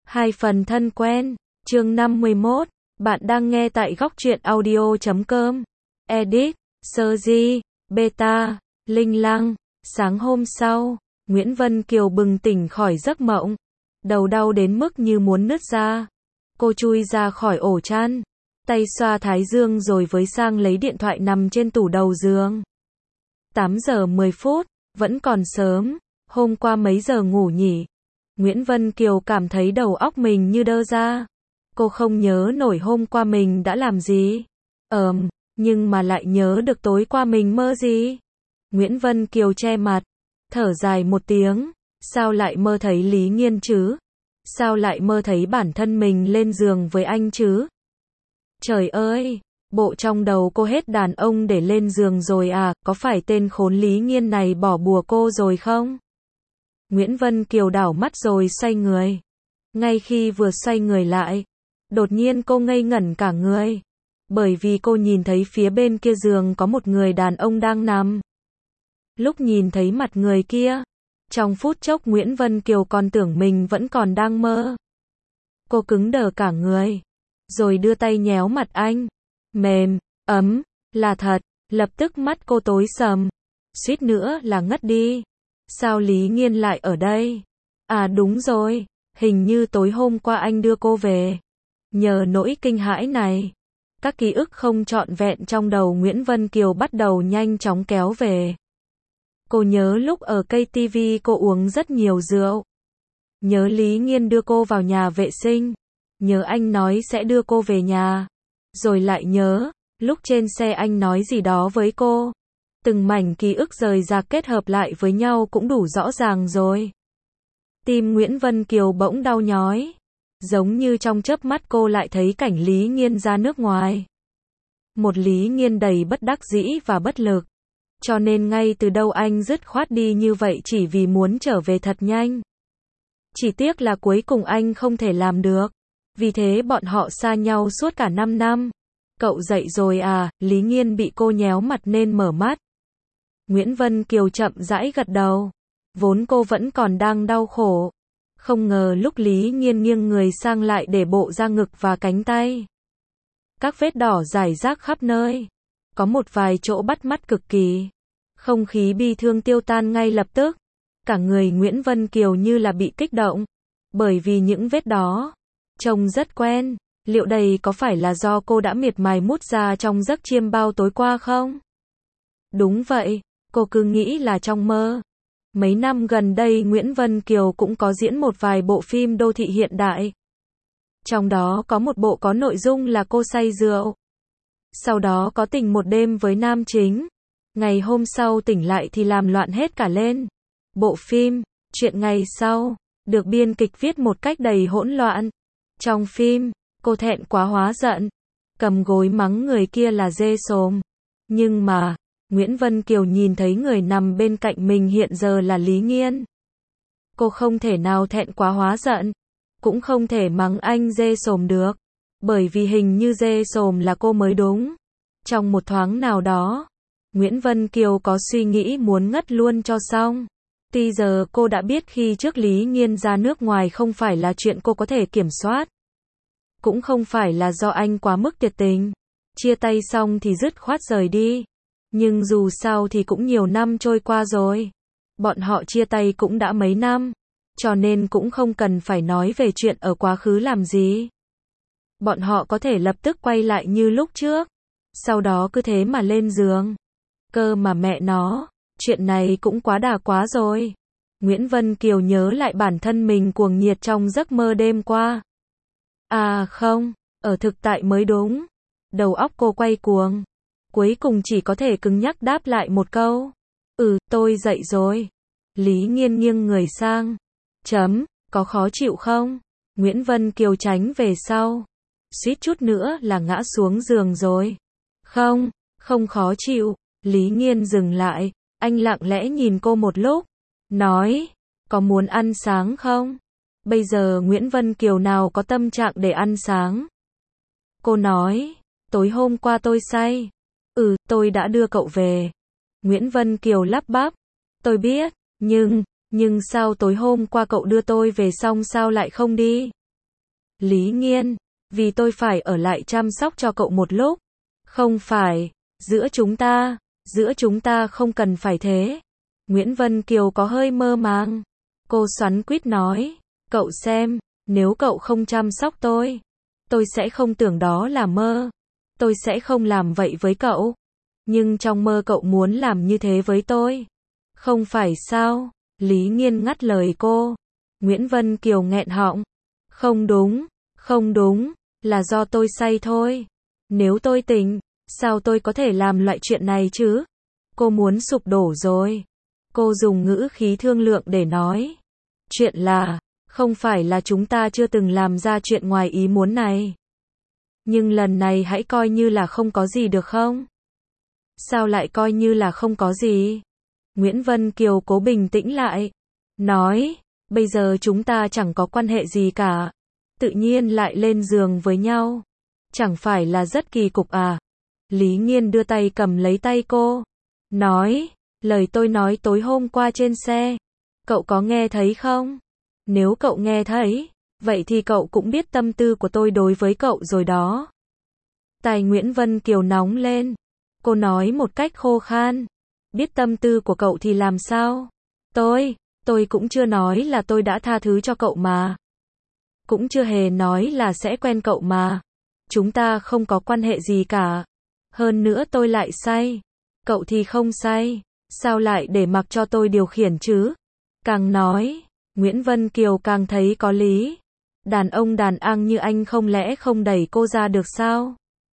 Hai phần thân quen, chương 51, bạn đang nghe tại góc truyện audio.com. Edit, Sergi, Beta, Linh Lăng. Sáng hôm sau, Nguyễn Vân Kiều bừng tỉnh khỏi giấc mộng. Đầu đau đến mức như muốn nứt ra. Cô chui ra khỏi ổ chăn, tay xoa thái dương rồi với sang lấy điện thoại nằm trên tủ đầu giường. 8 giờ 10 phút, vẫn còn sớm, hôm qua mấy giờ ngủ nhỉ? Nguyễn Vân Kiều cảm thấy đầu óc mình như đơ ra. Cô không nhớ nổi hôm qua mình đã làm gì. Nhưng mà lại nhớ được tối qua mình mơ gì. Nguyễn Vân Kiều che mặt, thở dài một tiếng. Sao lại mơ thấy Lý Nghiên chứ? Sao lại mơ thấy bản thân mình lên giường với anh chứ? Trời ơi, bộ trong đầu cô hết đàn ông để lên giường rồi à, có phải tên khốn Lý Nghiên này bỏ bùa cô rồi không? Nguyễn Vân Kiều đảo mắt rồi xoay người. Ngay khi vừa xoay người lại, đột nhiên cô ngây ngẩn cả người. Bởi vì cô nhìn thấy phía bên kia giường có một người đàn ông đang nằm. Lúc nhìn thấy mặt người kia, trong phút chốc Nguyễn Vân Kiều còn tưởng mình vẫn còn đang mơ. Cô cứng đờ cả người, rồi đưa tay nhéo mặt anh. Mềm, ấm, là thật. Lập tức mắt cô tối sầm, suýt nữa là ngất đi. Sao Lý Nghiên lại ở đây? À đúng rồi, hình như tối hôm qua anh đưa cô về. Nhờ nỗi kinh hãi này, các ký ức không trọn vẹn trong đầu Nguyễn Vân Kiều bắt đầu nhanh chóng kéo về. Cô nhớ lúc ở KTV cô uống rất nhiều rượu. Nhớ Lý Nghiên đưa cô vào nhà vệ sinh. Nhớ anh nói sẽ đưa cô về nhà. Rồi lại nhớ, lúc trên xe anh nói gì đó với cô. Từng mảnh ký ức rời rạc kết hợp lại với nhau cũng đủ rõ ràng rồi. Tim Nguyễn Vân Kiều bỗng đau nhói. Giống như trong chớp mắt cô lại thấy cảnh Lý Nghiên ra nước ngoài. Một Lý Nghiên đầy bất đắc dĩ và bất lực. Cho nên ngay từ đầu anh dứt khoát đi như vậy chỉ vì muốn trở về thật nhanh. Chỉ tiếc là cuối cùng anh không thể làm được. Vì thế bọn họ xa nhau suốt cả 5 năm. Cậu dậy rồi à? Lý Nghiên bị cô nhéo mặt nên mở mắt. Nguyễn Vân Kiều chậm rãi gật đầu. Vốn cô vẫn còn đang đau khổ. Không ngờ lúc Lý Nghiên nghiêng người sang lại để bộ ra ngực và cánh tay. Các vết đỏ rải rác khắp nơi. Có một vài chỗ bắt mắt cực kỳ. Không khí bi thương tiêu tan ngay lập tức. Cả người Nguyễn Vân Kiều như là bị kích động. Bởi vì những vết đó trông rất quen. Liệu đây có phải là do cô đã miệt mài mút ra trong giấc chiêm bao tối qua không? Đúng vậy, cô cứ nghĩ là trong mơ. Mấy năm gần đây Nguyễn Vân Kiều cũng có diễn một vài bộ phim đô thị hiện đại. Trong đó có một bộ có nội dung là cô say rượu. Sau đó có tình một đêm với nam chính. Ngày hôm sau tỉnh lại thì làm loạn hết cả lên. Bộ phim, chuyện ngày sau, được biên kịch viết một cách đầy hỗn loạn. Trong phim, cô thẹn quá hóa giận, cầm gối mắng người kia là dê xồm. Nhưng mà, Nguyễn Vân Kiều nhìn thấy người nằm bên cạnh mình hiện giờ là Lý Nghiên. Cô không thể nào thẹn quá hóa giận, cũng không thể mắng anh dê xồm được. Bởi vì hình như dê xồm là cô mới đúng. Trong một thoáng nào đó, Nguyễn Vân Kiều có suy nghĩ muốn ngất luôn cho xong. Tuy giờ cô đã biết khi trước Lý Nghiên ra nước ngoài không phải là chuyện cô có thể kiểm soát. Cũng không phải là do anh quá mức tuyệt tình. Chia tay xong thì dứt khoát rời đi. Nhưng dù sao thì cũng nhiều năm trôi qua rồi. Bọn họ chia tay cũng đã mấy năm. Cho nên cũng không cần phải nói về chuyện ở quá khứ làm gì. Bọn họ có thể lập tức quay lại như lúc trước. Sau đó cứ thế mà lên giường. Cơ mà mẹ nó, chuyện này cũng quá đà quá rồi. Nguyễn Vân Kiều nhớ lại bản thân mình cuồng nhiệt trong giấc mơ đêm qua. À không, ở thực tại mới đúng. Đầu óc cô quay cuồng. Cuối cùng chỉ có thể cứng nhắc đáp lại một câu. Tôi dậy rồi. Lý Nghiên nghiêng người sang. Có khó chịu không? Nguyễn Vân Kiều tránh về sau. Suýt chút nữa là ngã xuống giường rồi. Không khó chịu. Lý Nghiên dừng lại. Anh lặng lẽ nhìn cô một lúc. Nói, có muốn ăn sáng không? Bây giờ Nguyễn Vân Kiều nào có tâm trạng để ăn sáng. Cô nói, tối hôm qua tôi say. Tôi đã đưa cậu về. Nguyễn Vân Kiều lắp bắp. Tôi biết, nhưng sao tối hôm qua cậu đưa tôi về xong sao lại không đi? Lý Nghiên, vì tôi phải ở lại chăm sóc cho cậu một lúc. Không phải, giữa chúng ta không cần phải thế. Nguyễn Vân Kiều có hơi mơ màng. Cô xoắn xuýt nói, cậu xem, nếu cậu không chăm sóc tôi sẽ không tưởng đó là mơ. Tôi sẽ không làm vậy với cậu. Nhưng trong mơ cậu muốn làm như thế với tôi. Không phải sao? Lý Nghiên ngắt lời cô. Nguyễn Vân Kiều nghẹn họng. Không đúng, là do tôi say thôi. Nếu tôi tỉnh, sao tôi có thể làm loại chuyện này chứ? Cô muốn sụp đổ rồi. Cô dùng ngữ khí thương lượng để nói. Chuyện là, không phải là chúng ta chưa từng làm ra chuyện ngoài ý muốn này. Nhưng lần này hãy coi như là không có gì được không? Sao lại coi như là không có gì? Nguyễn Vân Kiều cố bình tĩnh lại. Nói, bây giờ chúng ta chẳng có quan hệ gì cả. Tự nhiên lại lên giường với nhau. Chẳng phải là rất kỳ cục à? Lý Nghiên đưa tay cầm lấy tay cô. Nói, lời tôi nói tối hôm qua trên xe. Cậu có nghe thấy không? Nếu cậu nghe thấy, vậy thì cậu cũng biết tâm tư của tôi đối với cậu rồi đó. Tai Nguyễn Vân Kiều nóng lên. Cô nói một cách khô khan. Biết tâm tư của cậu thì làm sao? Tôi cũng chưa nói là tôi đã tha thứ cho cậu mà. Cũng chưa hề nói là sẽ quen cậu mà. Chúng ta không có quan hệ gì cả. Hơn nữa tôi lại say. Cậu thì không say. Sao lại để mặc cho tôi điều khiển chứ? Càng nói, Nguyễn Vân Kiều càng thấy có lý. Đàn ông đàn anh như anh không lẽ không đẩy cô ra được sao?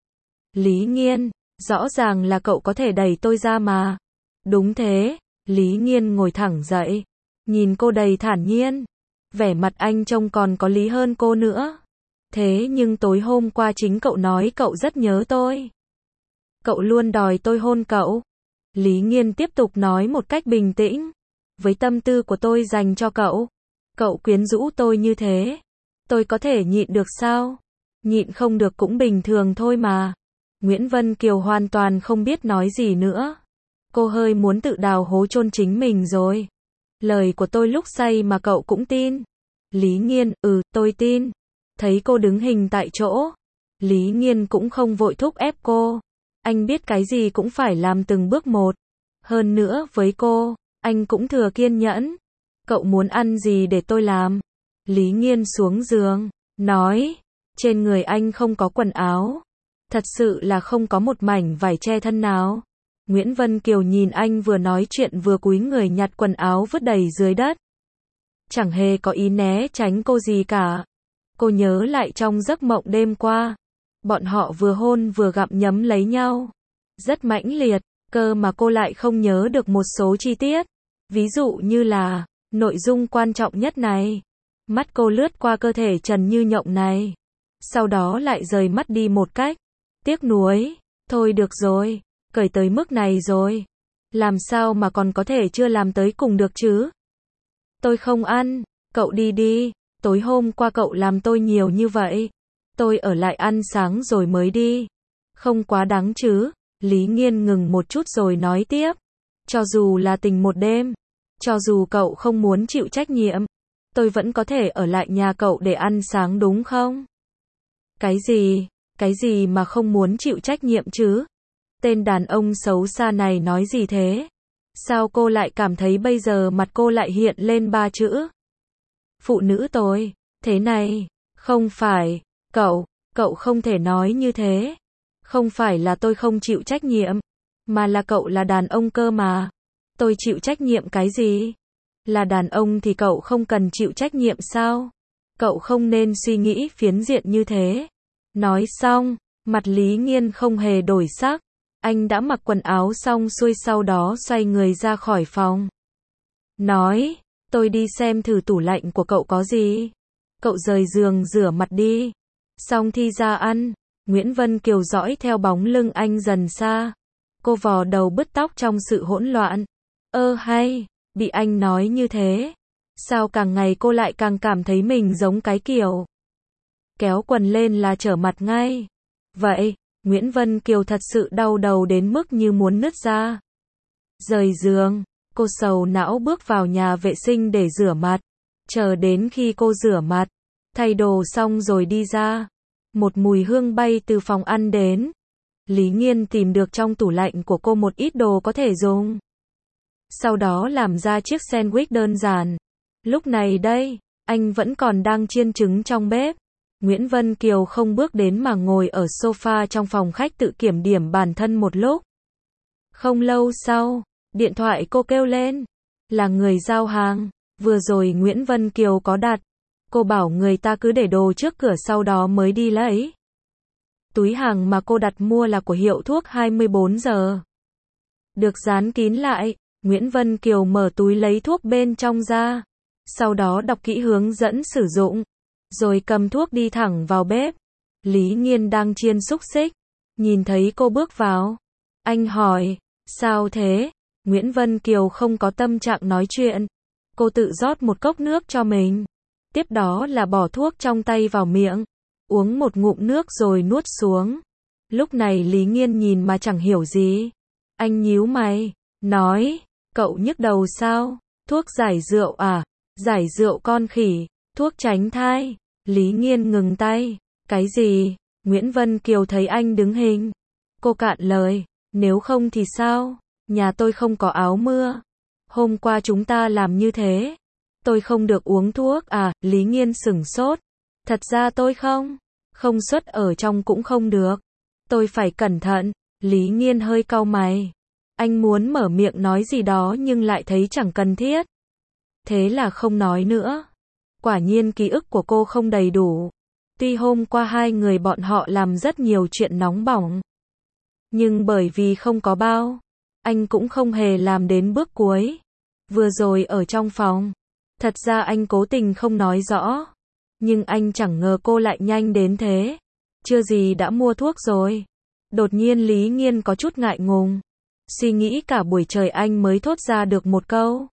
Lý Nghiên, rõ ràng là cậu có thể đẩy tôi ra mà. Đúng thế, Lý Nghiên ngồi thẳng dậy. Nhìn cô đầy thản nhiên. Vẻ mặt anh trông còn có lý hơn cô nữa. Thế nhưng tối hôm qua chính cậu nói cậu rất nhớ tôi. Cậu luôn đòi tôi hôn cậu. Lý Nghiên tiếp tục nói một cách bình tĩnh. Với tâm tư của tôi dành cho cậu, cậu quyến rũ tôi như thế, tôi có thể nhịn được sao? Nhịn không được cũng bình thường thôi mà. Nguyễn Vân Kiều hoàn toàn không biết nói gì nữa. Cô hơi muốn tự đào hố chôn chính mình rồi. Lời của tôi lúc say mà cậu cũng tin. Lý Nghiên, tôi tin. Thấy cô đứng hình tại chỗ. Lý Nghiên cũng không vội thúc ép cô. Anh biết cái gì cũng phải làm từng bước một. Hơn nữa với cô, anh cũng thừa kiên nhẫn. Cậu muốn ăn gì để tôi làm? Lý Nghiên xuống giường, nói. Trên người anh không có quần áo. Thật sự là không có một mảnh vải che thân nào. Nguyễn Vân Kiều nhìn anh vừa nói chuyện vừa cúi người nhặt quần áo vứt đầy dưới đất. Chẳng hề có ý né tránh cô gì cả. Cô nhớ lại trong giấc mộng đêm qua. Bọn họ vừa hôn vừa gặm nhấm lấy nhau. Rất mãnh liệt, cơ mà cô lại không nhớ được một số chi tiết. Ví dụ như là, nội dung quan trọng nhất này. Mắt cô lướt qua cơ thể trần như nhộng này. Sau đó lại rời mắt đi một cách tiếc nuối. Thôi được rồi, cởi tới mức này rồi. Làm sao mà còn có thể chưa làm tới cùng được chứ? Tôi không ăn, cậu đi đi. Tối hôm qua cậu làm tôi nhiều như vậy. Tôi ở lại ăn sáng rồi mới đi. Không quá đáng chứ? Lý Nghiên ngừng một chút rồi nói tiếp. Cho dù là tình một đêm, cho dù cậu không muốn chịu trách nhiệm, tôi vẫn có thể ở lại nhà cậu để ăn sáng đúng không? Cái gì mà không muốn chịu trách nhiệm chứ? Tên đàn ông xấu xa này nói gì thế? Sao cô lại cảm thấy bây giờ mặt cô lại hiện lên 3 chữ? Phụ nữ tôi, thế này, không phải, cậu không thể nói như thế. Không phải là tôi không chịu trách nhiệm, mà là cậu là đàn ông cơ mà. Tôi chịu trách nhiệm cái gì? Là đàn ông thì cậu không cần chịu trách nhiệm sao? Cậu không nên suy nghĩ phiến diện như thế. Nói xong, mặt Lý Nghiên không hề đổi sắc. Anh đã mặc quần áo xong xuôi sau đó xoay người ra khỏi phòng. Nói, tôi đi xem thử tủ lạnh của cậu có gì. Cậu rời giường rửa mặt đi. Xong thì ra ăn. Nguyễn Vân Kiều dõi theo bóng lưng anh dần xa. Cô vò đầu bứt tóc trong sự hỗn loạn. Hay, bị anh nói như thế. Sao càng ngày cô lại càng cảm thấy mình giống cái kiểu kéo quần lên là trở mặt ngay. Vậy, Nguyễn Vân Kiều thật sự đau đầu đến mức như muốn nứt ra. Rời giường, cô sầu não bước vào nhà vệ sinh để rửa mặt. Chờ đến khi cô rửa mặt, Thay đồ xong rồi đi ra. Một mùi hương bay từ phòng ăn đến. Lý Nghiên tìm được trong tủ lạnh của cô một ít đồ có thể dùng. Sau đó làm ra chiếc sandwich đơn giản. Lúc này đây, anh vẫn còn đang chiên trứng trong bếp. Nguyễn Vân Kiều không bước đến mà ngồi ở sofa trong phòng khách tự kiểm điểm bản thân một lúc. Không lâu sau, điện thoại cô kêu lên. Là người giao hàng. Vừa rồi Nguyễn Vân Kiều có đặt. Cô bảo người ta cứ để đồ trước cửa sau đó mới đi lấy. Túi hàng mà cô đặt mua là của hiệu thuốc 24 giờ. Được dán kín lại, Nguyễn Vân Kiều mở túi lấy thuốc bên trong ra. Sau đó đọc kỹ hướng dẫn sử dụng. Rồi cầm thuốc đi thẳng vào bếp. Lý Nghiên đang chiên xúc xích. Nhìn thấy cô bước vào. Anh hỏi, sao thế? Nguyễn Vân Kiều không có tâm trạng nói chuyện. Cô tự rót một cốc nước cho mình. Tiếp đó là bỏ thuốc trong tay vào miệng. Uống một ngụm nước rồi nuốt xuống. Lúc này Lý Nghiên nhìn mà chẳng hiểu gì. Anh nhíu mày, nói, cậu nhức đầu sao? Thuốc giải rượu à? Giải rượu con khỉ, thuốc tránh thai. Lý Nghiên ngừng tay. Cái gì? Nguyễn Vân Kiều thấy anh đứng hình. Cô cạn lời, nếu không thì sao? Nhà tôi không có áo mưa. Hôm qua chúng ta làm như thế. Tôi không được uống thuốc à? Lý Nghiên sửng sốt. Thật ra tôi không xuất ở trong cũng không được. Tôi phải cẩn thận. Lý Nghiên hơi cau mày. Anh muốn mở miệng nói gì đó nhưng lại thấy chẳng cần thiết. Thế là không nói nữa. Quả nhiên ký ức của cô không đầy đủ. Tuy hôm qua hai người bọn họ làm rất nhiều chuyện nóng bỏng. Nhưng bởi vì không có bao, anh cũng không hề làm đến bước cuối. Vừa rồi ở trong phòng. Thật ra anh cố tình không nói rõ. Nhưng anh chẳng ngờ cô lại nhanh đến thế. Chưa gì đã mua thuốc rồi. Đột nhiên Lý Nghiên có chút ngại ngùng. Suy nghĩ cả buổi trời anh mới thốt ra được một câu.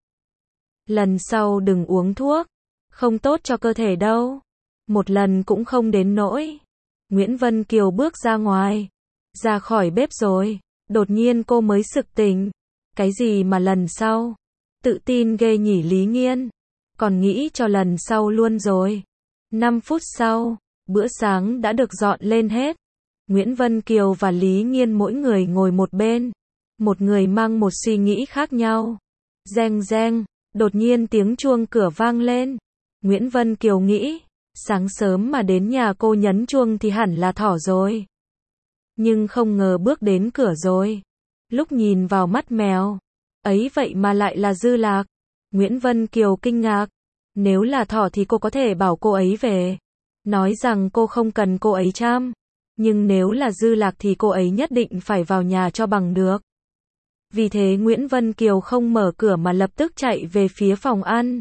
Lần sau đừng uống thuốc. Không tốt cho cơ thể đâu. Một lần cũng không đến nỗi. Nguyễn Vân Kiều bước ra ngoài. Ra khỏi bếp rồi. Đột nhiên cô mới sực tỉnh. Cái gì mà lần sau? Tự tin ghê nhỉ Lý Nghiên. Còn nghĩ cho lần sau luôn rồi. 5 phút sau, bữa sáng đã được dọn lên hết. Nguyễn Vân Kiều và Lý Nghiên mỗi người ngồi một bên. Một người mang một suy nghĩ khác nhau. Reng reng, đột nhiên tiếng chuông cửa vang lên. Nguyễn Vân Kiều nghĩ, sáng sớm mà đến nhà cô nhấn chuông thì hẳn là thỏ rồi. Nhưng không ngờ bước đến cửa rồi. Lúc nhìn vào mắt mèo, ấy vậy mà lại là Dư Lạc. Nguyễn Vân Kiều kinh ngạc. Nếu là thỏ thì cô có thể bảo cô ấy về. Nói rằng cô không cần cô ấy chăm. Nhưng nếu là Dư Lạc thì cô ấy nhất định phải vào nhà cho bằng được. Vì thế Nguyễn Vân Kiều không mở cửa mà lập tức chạy về phía phòng ăn.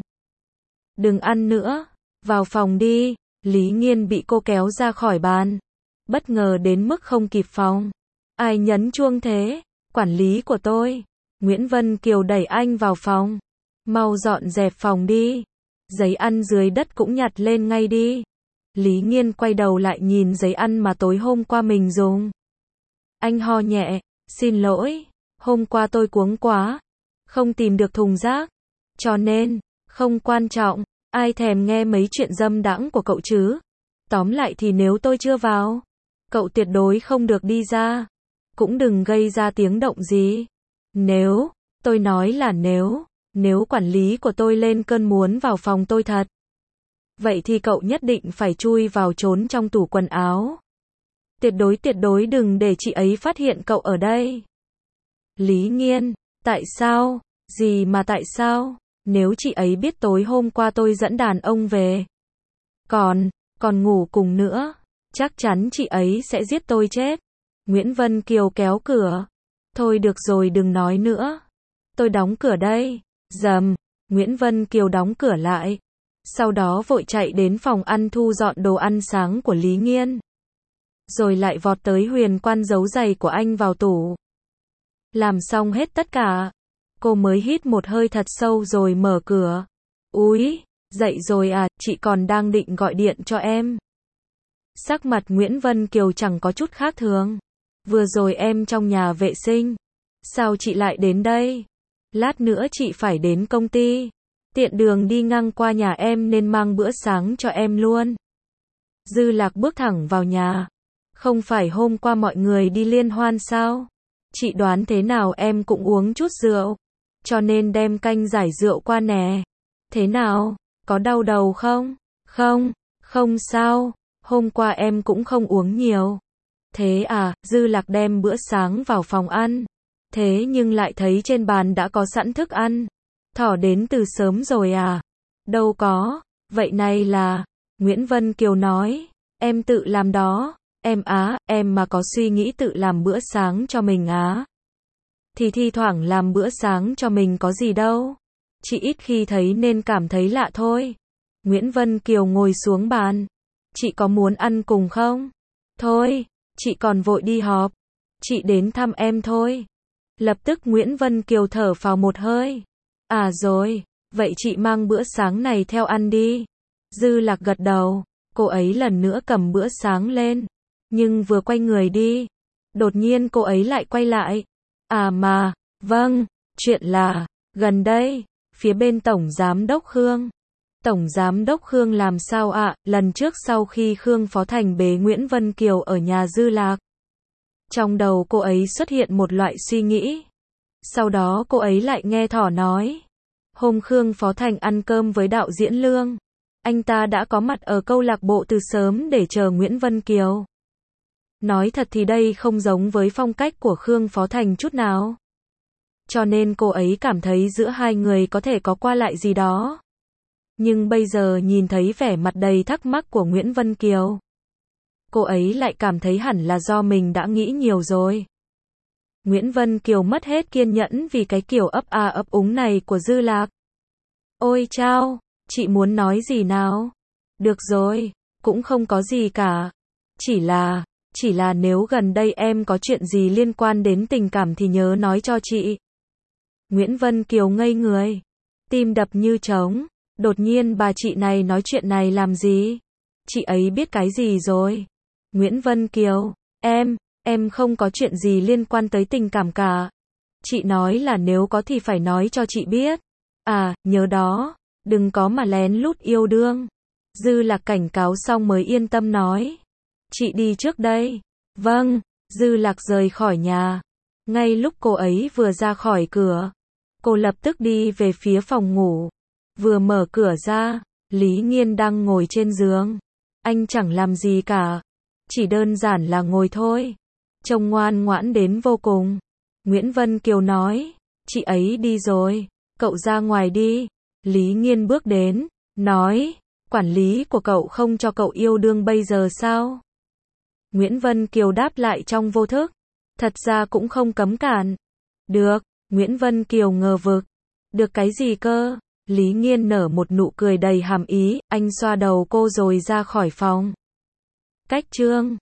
Đừng ăn nữa. Vào phòng đi. Lý Nghiên bị cô kéo ra khỏi bàn. Bất ngờ đến mức không kịp phòng. Ai nhấn chuông thế? Quản lý của tôi. Nguyễn Vân Kiều đẩy anh vào phòng. Mau dọn dẹp phòng đi. Giấy ăn dưới đất cũng nhặt lên ngay đi. Lý Nghiên quay đầu lại nhìn giấy ăn mà tối hôm qua mình dùng. Anh ho nhẹ, xin lỗi, hôm qua tôi cuống quá, không tìm được thùng rác, cho nên, không quan trọng, ai thèm nghe mấy chuyện dâm đãng của cậu chứ. Tóm lại thì nếu tôi chưa vào, cậu tuyệt đối không được đi ra, cũng đừng gây ra tiếng động gì. Nếu, tôi nói là nếu quản lý của tôi lên cơn muốn vào phòng tôi thật, vậy thì cậu nhất định phải chui vào trốn trong tủ quần áo. Tuyệt đối đừng để chị ấy phát hiện cậu ở đây. Lý Nghiên, tại sao? Gì mà tại sao? Nếu chị ấy biết tối hôm qua tôi dẫn đàn ông về, còn ngủ cùng nữa, chắc chắn chị ấy sẽ giết tôi chết. Nguyễn Vân Kiều kéo cửa. Thôi được rồi đừng nói nữa. Tôi đóng cửa đây. Rầm, Nguyễn Vân Kiều đóng cửa lại. Sau đó vội chạy đến phòng ăn thu dọn đồ ăn sáng của Lý Nghiên. Rồi lại vọt tới Huyền Quan giấu giày của anh vào tủ. Làm xong hết tất cả, cô mới hít một hơi thật sâu rồi mở cửa. Úi, dậy rồi à, chị còn đang định gọi điện cho em. Sắc mặt Nguyễn Vân Kiều chẳng có chút khác thường. Vừa rồi em trong nhà vệ sinh. Sao chị lại đến đây? Lát nữa chị phải đến công ty. Tiện đường đi ngang qua nhà em nên mang bữa sáng cho em luôn. Dư Lạc bước thẳng vào nhà. Không phải hôm qua mọi người đi liên hoan sao? Chị đoán thế nào em cũng uống chút rượu. Cho nên đem canh giải rượu qua nè. Thế nào? Có đau đầu không? Không, không sao. Hôm qua em cũng không uống nhiều. Thế à, Dư Lạc đem bữa sáng vào phòng ăn. Thế nhưng lại thấy trên bàn đã có sẵn thức ăn. Thỏ đến từ sớm rồi à? Đâu có, vậy này là... Nguyễn Vân Kiều nói, em tự làm đó. Em á, em mà có suy nghĩ tự làm bữa sáng cho mình á. Thì thi thoảng làm bữa sáng cho mình có gì đâu. Chị ít khi thấy nên cảm thấy lạ thôi. Nguyễn Vân Kiều ngồi xuống bàn. Chị có muốn ăn cùng không? Thôi, chị còn vội đi họp. Chị đến thăm em thôi. Lập tức Nguyễn Vân Kiều thở phào một hơi. À rồi, vậy chị mang bữa sáng này theo ăn đi. Dư Lạc gật đầu, cô ấy lần nữa cầm bữa sáng lên. Nhưng vừa quay người đi, đột nhiên cô ấy lại quay lại. À mà, vâng, chuyện là, gần đây, phía bên Tổng Giám Đốc Khương. Tổng Giám Đốc Khương làm sao ạ? Lần trước sau khi Khương Phó Thành bế Nguyễn Vân Kiều ở nhà Dư Lạc. Trong đầu cô ấy xuất hiện một loại suy nghĩ. Sau đó cô ấy lại nghe Thỏ nói. Hôm Khương Phó Thành ăn cơm với đạo diễn Lương. Anh ta đã có mặt ở câu lạc bộ từ sớm để chờ Nguyễn Vân Kiều. Nói thật thì đây không giống với phong cách của Khương Phó Thành chút nào. Cho nên cô ấy cảm thấy giữa hai người có thể có qua lại gì đó. Nhưng bây giờ nhìn thấy vẻ mặt đầy thắc mắc của Nguyễn Vân Kiều. Cô ấy lại cảm thấy hẳn là do mình đã nghĩ nhiều rồi. Nguyễn Vân Kiều mất hết kiên nhẫn vì cái kiểu ấp a ấp úng này của Dư Lạc. Ôi chao, chị muốn nói gì nào? Được rồi, cũng không có gì cả. Chỉ là nếu gần đây em có chuyện gì liên quan đến tình cảm thì nhớ nói cho chị. Nguyễn Vân Kiều ngây người, tim đập như trống. Đột nhiên bà chị này nói chuyện này làm gì? Chị ấy biết cái gì rồi? Nguyễn Vân Kiều, em không có chuyện gì liên quan tới tình cảm cả. Chị nói là nếu có thì phải nói cho chị biết. À, nhớ đó, đừng có mà lén lút yêu đương. Dư Lạc cảnh cáo xong mới yên tâm nói. Chị đi trước đây. Vâng, Dư Lạc rời khỏi nhà. Ngay lúc cô ấy vừa ra khỏi cửa, cô lập tức đi về phía phòng ngủ. Vừa mở cửa ra, Lý Nghiên đang ngồi trên giường. Anh chẳng làm gì cả. Chỉ đơn giản là ngồi thôi. Trông ngoan ngoãn đến vô cùng. Nguyễn Vân Kiều nói, chị ấy đi rồi, cậu ra ngoài đi. Lý Nghiên bước đến, nói, quản lý của cậu không cho cậu yêu đương bây giờ sao? Nguyễn Vân Kiều đáp lại trong vô thức, thật ra cũng không cấm cản. Được, Nguyễn Vân Kiều ngờ vực, được cái gì cơ? Lý Nghiên nở một nụ cười đầy hàm ý, anh xoa đầu cô rồi ra khỏi phòng. Cách chương